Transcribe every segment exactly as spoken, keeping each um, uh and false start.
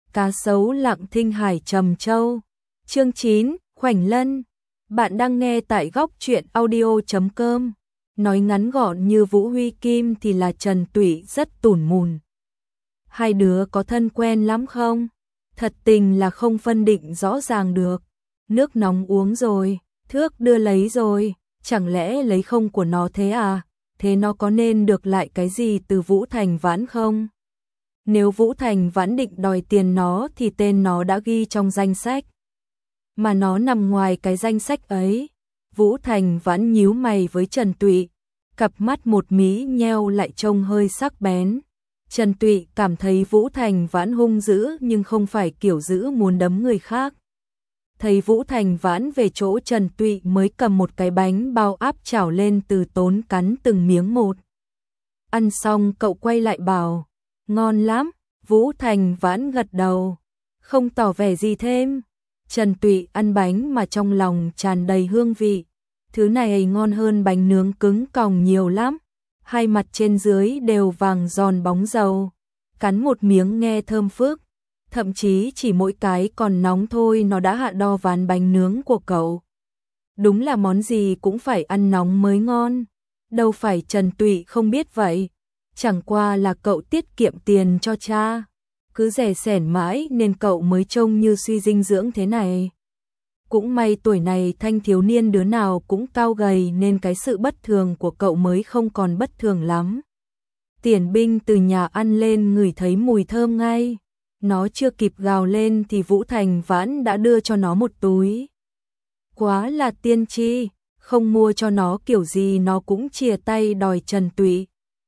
Cá sấu lặng thinh hải trầm châu. Chương chín, Khoảnh Lân. Bạn đang nghe tại góc truyện audio chấm com. Nói ngắn gọn như Vũ Huy Kim thì là Trần Tụy rất tủn mùn. Hai đứa có thân quen lắm không? Thật tình là không phân định rõ ràng được. Nước nóng uống rồi, thước đưa lấy rồi, chẳng lẽ lấy không của nó thế à? Thế nó có nên được lại cái gì từ Vũ Thành Vãn không? Nếu Vũ Thành Vãn định đòi tiền nó thì tên nó đã ghi trong danh sách. Mà nó nằm ngoài cái danh sách ấy. Vũ Thành Vãn nhíu mày với Trần Tụy, cặp mắt một mí nheo lại trông hơi sắc bén. Trần Tụy cảm thấy Vũ Thành Vãn hung dữ nhưng không phải kiểu dữ muốn đấm người khác. Thấy Vũ Thành Vãn về chỗ Trần Tụy mới cầm một cái bánh bao áp chảo lên từ tốn cắn từng miếng một. Ăn xong cậu quay lại bảo, ngon lắm. Vũ Thành Vãn gật đầu, không tỏ vẻ gì thêm. Trần Tụy ăn bánh mà trong lòng tràn đầy hương vị. Thứ này ngon hơn bánh nướng cứng còng nhiều lắm. Hai mặt trên dưới đều vàng giòn bóng dầu. Cắn một miếng nghe thơm phức. Thậm chí chỉ mỗi cái còn nóng thôi nó đã hạ đo ván bánh nướng của cậu. Đúng là món gì cũng phải ăn nóng mới ngon. Đâu phải Trần Tụy không biết vậy. Chẳng qua là cậu tiết kiệm tiền cho cha. Cứ rẻ sẻn mãi nên cậu mới trông như suy dinh dưỡng thế này. Cũng may tuổi này thanh thiếu niên đứa nào cũng cao gầy nên cái sự bất thường của cậu mới không còn bất thường lắm. Tiền Binh từ nhà ăn lên ngửi thấy mùi thơm ngay. Nó chưa kịp gào lên thì Vũ Thành Vãn đã đưa cho nó một túi. Quá là tiên tri, không mua cho nó kiểu gì nó cũng chìa tay đòi Trần Tụy.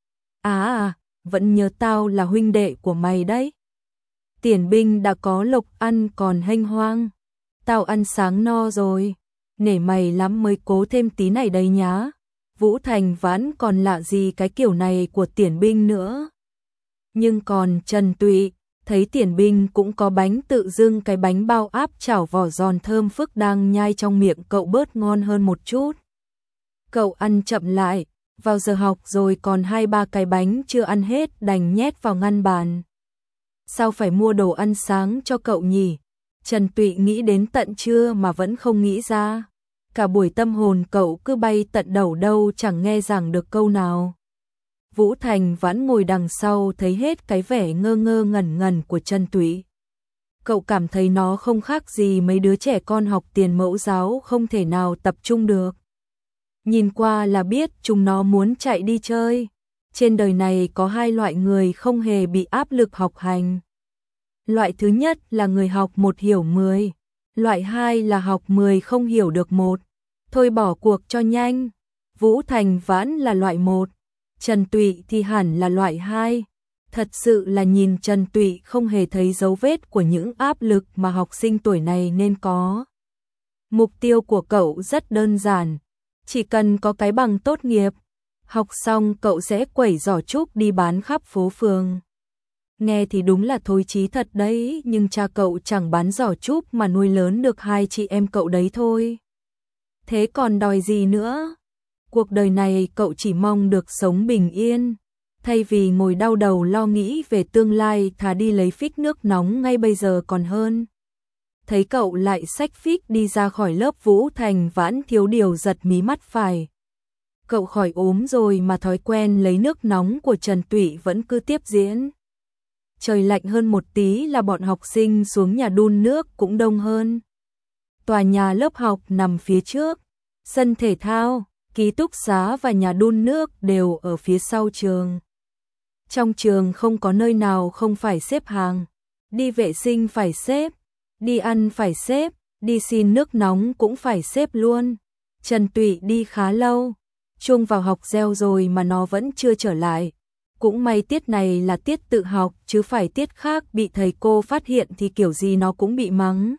À à, vẫn nhớ tao là huynh đệ của mày đấy. Tiền Binh đã có lộc ăn còn hênh hoang. Tao ăn sáng no rồi, nể mày lắm mới cố thêm tí này đây nhá. Vũ Thành Vãn còn lạ gì cái kiểu này của Tiền Binh nữa. Nhưng còn Trần Tụy, thấy Tiền Binh cũng có bánh tự dưng cái bánh bao áp chảo vỏ giòn thơm phức đang nhai trong miệng cậu bớt ngon hơn một chút. Cậu ăn chậm lại, vào giờ học rồi còn hai ba cái bánh chưa ăn hết đành nhét vào ngăn bàn. Sao phải mua đồ ăn sáng cho cậu nhỉ? Trần Tụy nghĩ đến tận trưa mà vẫn không nghĩ ra. Cả buổi tâm hồn cậu cứ bay tận đầu đâu chẳng nghe giảng được câu nào. Vũ Thành Vãn ngồi đằng sau thấy hết cái vẻ ngơ ngơ ngẩn ngẩn của Trần Tụy. Cậu cảm thấy nó không khác gì mấy đứa trẻ con học tiền mẫu giáo không thể nào tập trung được. Nhìn qua là biết chúng nó muốn chạy đi chơi. Trên đời này có hai loại người không hề bị áp lực học hành. Loại thứ nhất là người học một hiểu mười. Loại hai là học mười không hiểu được một. Thôi bỏ cuộc cho nhanh. Vũ Thành Vãn là loại một. Trần Tụy thì hẳn là loại hai. Thật sự là nhìn Trần Tụy không hề thấy dấu vết của những áp lực mà học sinh tuổi này nên có. Mục tiêu của cậu rất đơn giản. Chỉ cần có cái bằng tốt nghiệp. Học xong cậu sẽ quẩy giỏ trúc đi bán khắp phố phường. Nghe thì đúng là thối chí thật đấy, nhưng cha cậu chẳng bán giỏ trúc mà nuôi lớn được hai chị em cậu đấy thôi. Thế còn đòi gì nữa? Cuộc đời này cậu chỉ mong được sống bình yên. Thay vì ngồi đau đầu lo nghĩ về tương lai thà đi lấy phích nước nóng ngay bây giờ còn hơn. Thấy cậu lại xách phích đi ra khỏi lớp, Vũ Thành Vãn thiếu điều giật mí mắt phải. Cậu khỏi ốm rồi mà thói quen lấy nước nóng của Trần Tụy vẫn cứ tiếp diễn. Trời lạnh hơn một tí là bọn học sinh xuống nhà đun nước cũng đông hơn. Tòa nhà lớp học nằm phía trước, sân thể thao, ký túc xá và nhà đun nước đều ở phía sau trường. Trong trường không có nơi nào không phải xếp hàng, đi vệ sinh phải xếp, đi ăn phải xếp, đi xin nước nóng cũng phải xếp luôn. Trần Tụy đi khá lâu, chuông vào học reo rồi mà nó vẫn chưa trở lại. Cũng may tiết này là tiết tự học chứ phải tiết khác bị thầy cô phát hiện thì kiểu gì nó cũng bị mắng.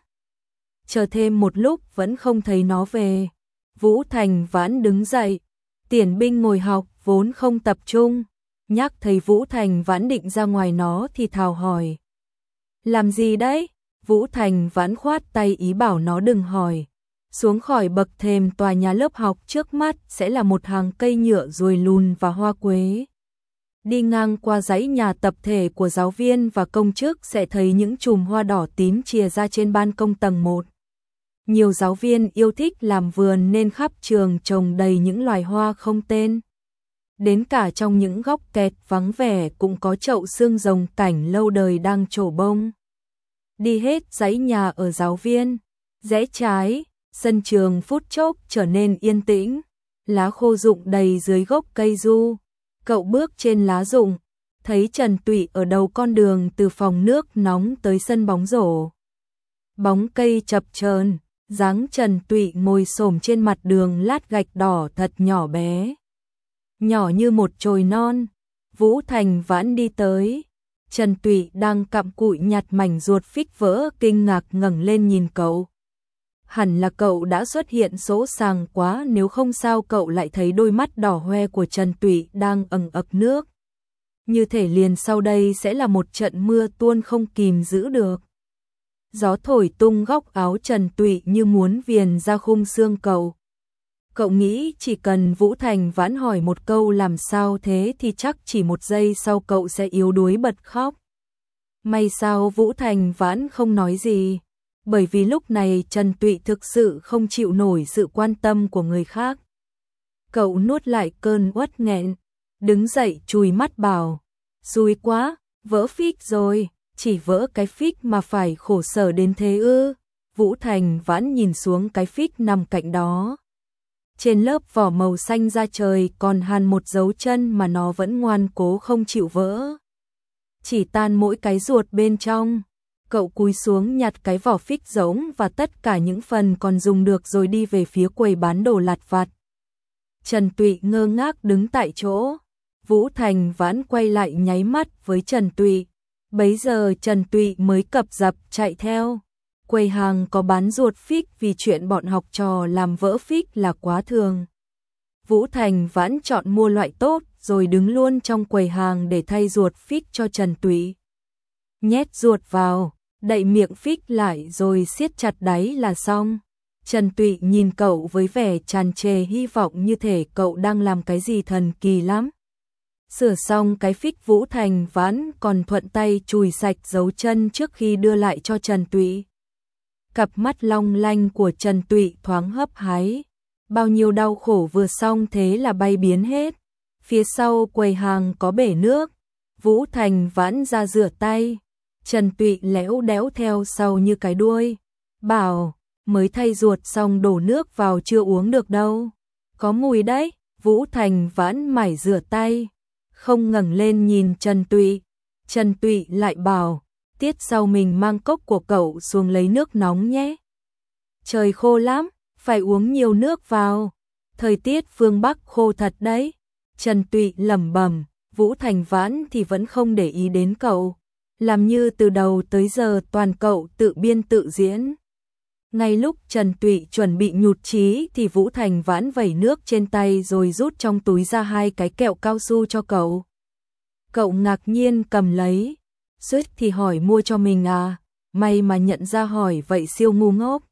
Chờ thêm một lúc vẫn không thấy nó về. Vũ Thành Vãn đứng dậy. Tiền Binh ngồi học vốn không tập trung. Nhắc thấy Vũ Thành Vãn định ra ngoài nó thì thào hỏi. Làm gì đấy? Vũ Thành Vãn khoát tay ý bảo nó đừng hỏi. Xuống khỏi bậc thềm tòa nhà lớp học trước mắt sẽ là một hàng cây nhựa ruồi lùn và hoa quế. Đi ngang qua dãy nhà tập thể của giáo viên và công chức sẽ thấy những chùm hoa đỏ tím chìa ra trên ban công tầng một. Nhiều giáo viên yêu thích làm vườn nên khắp trường trồng đầy những loài hoa không tên. Đến cả trong những góc kẹt vắng vẻ cũng có chậu xương rồng cảnh lâu đời đang trổ bông. Đi hết dãy nhà ở giáo viên, rẽ trái, sân trường phút chốc trở nên yên tĩnh, lá khô rụng đầy dưới gốc cây du. Cậu bước trên lá rụng, thấy Trần Tụy ở đầu con đường từ phòng nước nóng tới sân bóng rổ. Bóng cây chập chờn, dáng Trần Tụy ngồi xổm trên mặt đường lát gạch đỏ thật nhỏ bé. Nhỏ như một chồi non, Vũ Thành Vãn đi tới. Trần Tụy đang cặm cụi nhặt mảnh ruột phích vỡ kinh ngạc ngẩng lên nhìn cậu. Hẳn là cậu đã xuất hiện sỗ sàng quá, nếu không sao cậu lại thấy đôi mắt đỏ hoe của Trần Tụy đang ẩn ực nước. Như thể liền sau đây sẽ là một trận mưa tuôn không kìm giữ được. Gió thổi tung góc áo Trần Tụy như muốn viền ra khung xương cậu. Cậu nghĩ chỉ cần Vũ Thành Vãn hỏi một câu làm sao thế thì chắc chỉ một giây sau cậu sẽ yếu đuối bật khóc. May sao Vũ Thành Vãn không nói gì, bởi vì lúc này Trần Tụy thực sự không chịu nổi sự quan tâm của người khác. Cậu nuốt lại cơn uất nghẹn, đứng dậy chùi mắt bảo, xui quá, vỡ phích rồi, chỉ vỡ cái phích mà phải khổ sở đến thế ư? Vũ Thành Vãn nhìn xuống cái phích nằm cạnh đó. Trên lớp vỏ màu xanh da trời còn hằn một dấu chân mà nó vẫn ngoan cố không chịu vỡ. Chỉ tan mỗi cái ruột bên trong. Cậu cúi xuống nhặt cái vỏ phích giống và tất cả những phần còn dùng được rồi đi về phía quầy bán đồ lặt vặt. Trần Tụy ngơ ngác đứng tại chỗ. Vũ Thành Vãn quay lại nháy mắt với Trần Tụy. Bấy giờ Trần Tụy mới cập dập chạy theo. Quầy hàng có bán ruột phích vì chuyện bọn học trò làm vỡ phích là quá thường. Vũ Thành Vãn chọn mua loại tốt rồi đứng luôn trong quầy hàng để thay ruột phích cho Trần Tụy. Nhét ruột vào, đậy miệng phích lại rồi siết chặt đáy là xong. Trần Tụy nhìn cậu với vẻ tràn trề hy vọng như thể cậu đang làm cái gì thần kỳ lắm. Sửa xong cái phích, Vũ Thành Vãn còn thuận tay chùi sạch dấu chân trước khi đưa lại cho Trần Tụy. Cặp mắt long lanh của Trần Tụy thoáng hấp hái. Bao nhiêu đau khổ vừa xong thế là bay biến hết. Phía sau quầy hàng có bể nước. Vũ Thành Vãn ra rửa tay. Trần Tụy léo đéo theo sau như cái đuôi. Bảo, mới thay ruột xong đổ nước vào chưa uống được đâu. Có mùi đấy. Vũ Thành Vãn mải rửa tay, không ngẩng lên nhìn Trần Tụy. Trần Tụy lại bảo, tiết sau mình mang cốc của cậu xuống lấy nước nóng nhé. Trời khô lắm, phải uống nhiều nước vào. Thời tiết phương Bắc khô thật đấy. Trần Tụy lẩm bẩm. Vũ Thành Vãn thì vẫn không để ý đến cậu, làm như từ đầu tới giờ toàn cậu tự biên tự diễn. Ngay lúc Trần Tụy chuẩn bị nhụt chí thì Vũ Thành Vãn vẩy nước trên tay rồi rút trong túi ra hai cái kẹo cao su cho cậu. Cậu ngạc nhiên cầm lấy. Suýt thì hỏi mua cho mình à? May mà nhận ra hỏi vậy siêu ngu ngốc.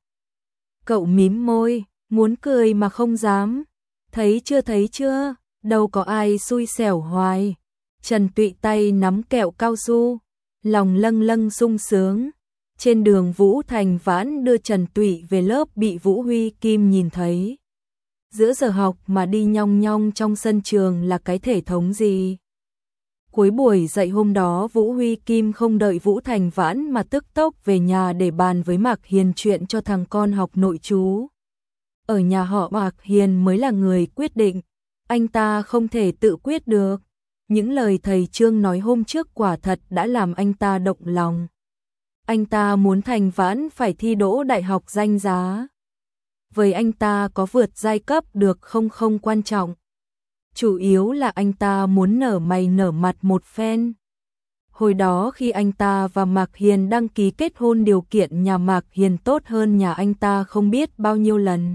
Cậu mím môi, muốn cười mà không dám. Thấy chưa thấy chưa? Đâu có ai xui xẻo hoài. Trần Tụy tay nắm kẹo cao su, lòng lâng lâng sung sướng. Trên đường Vũ Thành Vãn đưa Trần Tụy về lớp bị Vũ Huy Kim nhìn thấy. Giữa giờ học mà đi nhong nhong trong sân trường là cái thể thống gì? Cuối buổi dạy hôm đó Vũ Huy Kim không đợi Vũ Thành Vãn mà tức tốc về nhà để bàn với Mạc Hiền chuyện cho thằng con học nội trú. Ở nhà họ Mạc Hiền mới là người quyết định, anh ta không thể tự quyết được. Những lời thầy Trương nói hôm trước quả thật đã làm anh ta động lòng. Anh ta muốn Thành Vãn phải thi đỗ đại học danh giá. Với anh ta có vượt giai cấp được không không quan trọng. Chủ yếu là anh ta muốn nở mày nở mặt một phen. Hồi đó khi anh ta và Mạc Hiền đăng ký kết hôn điều kiện nhà Mạc Hiền tốt hơn nhà anh ta không biết bao nhiêu lần.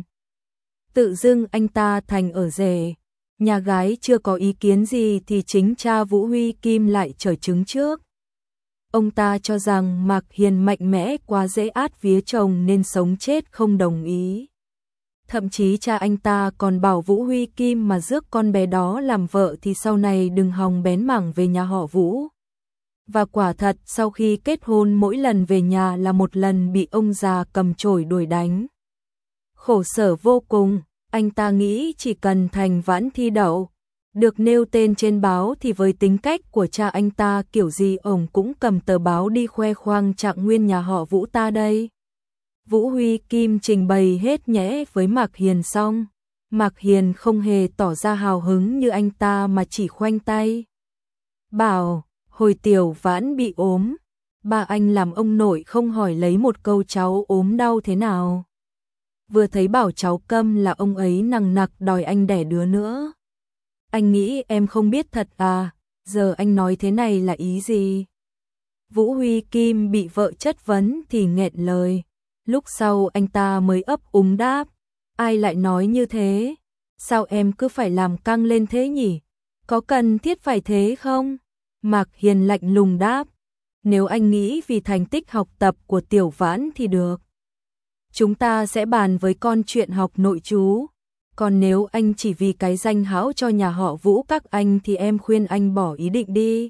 Tự dưng anh ta thành ở rể. Nhà gái chưa có ý kiến gì thì chính cha Vũ Huy Kim lại chởi trứng trước. Ông ta cho rằng Mạc Hiền mạnh mẽ quá dễ át vía chồng nên sống chết không đồng ý. Thậm chí cha anh ta còn bảo Vũ Huy Kim mà rước con bé đó làm vợ thì sau này đừng hòng bén mảng về nhà họ Vũ. Và quả thật sau khi kết hôn mỗi lần về nhà là một lần bị ông già cầm chổi đuổi đánh. Khổ sở vô cùng, anh ta nghĩ chỉ cần Thành Vãn thi đậu, được nêu tên trên báo thì với tính cách của cha anh ta kiểu gì ổng cũng cầm tờ báo đi khoe khoang trạng nguyên nhà họ Vũ ta đây. Vũ Huy Kim trình bày hết nhẽ với Mạc Hiền xong, Mạc Hiền không hề tỏ ra hào hứng như anh ta mà chỉ khoanh tay. Bảo, hồi Tiểu Vãn bị ốm, ba anh làm ông nội không hỏi lấy một câu cháu ốm đau thế nào. Vừa thấy bảo cháu câm là ông ấy nằng nặc đòi anh đẻ đứa nữa. Anh nghĩ em không biết thật à, giờ anh nói thế này là ý gì? Vũ Huy Kim bị vợ chất vấn thì nghẹn lời. Lúc sau anh ta mới ấp úng đáp, ai lại nói như thế? Sao em cứ phải làm căng lên thế nhỉ? Có cần thiết phải thế không? Mạc Hiền lạnh lùng đáp, nếu anh nghĩ vì thành tích học tập của Tiểu Vãn thì được. Chúng ta sẽ bàn với con chuyện học nội trú. Còn nếu anh chỉ vì cái danh hão cho nhà họ Vũ các anh thì em khuyên anh bỏ ý định đi.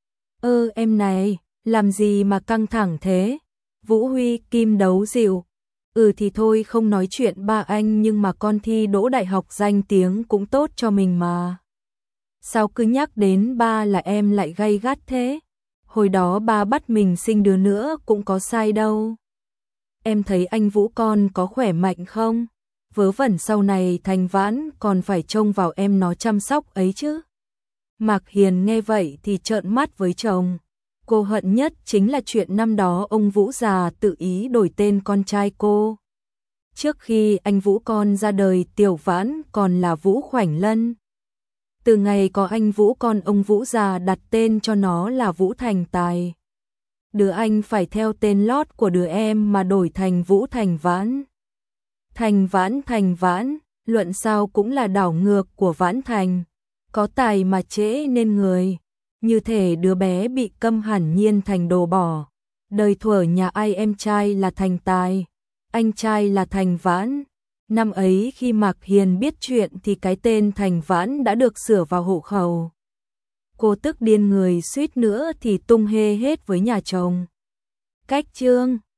Ơ em này, làm gì mà căng thẳng thế? Vũ Huy Kim đấu dịu. Ừ thì thôi không nói chuyện ba anh nhưng mà con thi đỗ đại học danh tiếng cũng tốt cho mình mà. Sao cứ nhắc đến ba là em lại gay gắt thế? Hồi đó ba bắt mình sinh đứa nữa cũng có sai đâu. Em thấy anh Vũ con có khỏe mạnh không? Vớ vẩn sau này Thành Vãn còn phải trông vào em nó chăm sóc ấy chứ. Mạc Hiền nghe vậy thì trợn mắt với chồng. Cô hận nhất chính là chuyện năm đó ông Vũ già tự ý đổi tên con trai cô. Trước khi anh Vũ con ra đời Tiểu Vãn còn là Vũ Khoảnh Lân. Từ ngày có anh Vũ con ông Vũ già đặt tên cho nó là Vũ Thành Tài. Đứa anh phải theo tên lót của đứa em mà đổi thành Vũ Thành Vãn. Thành Vãn Thành Vãn, luận sao cũng là đảo ngược của Vãn Thành. Có tài mà trễ nên người. Như thể đứa bé bị câm hẳn nhiên thành đồ bỏ. Đời thuở nhà ai em trai là Thành Tài, anh trai là Thành Vãn. Năm ấy khi Mạc Hiền biết chuyện thì cái tên Thành Vãn đã được sửa vào hộ khẩu. Cô tức điên người suýt nữa thì tung hê hết với nhà chồng. Cách chương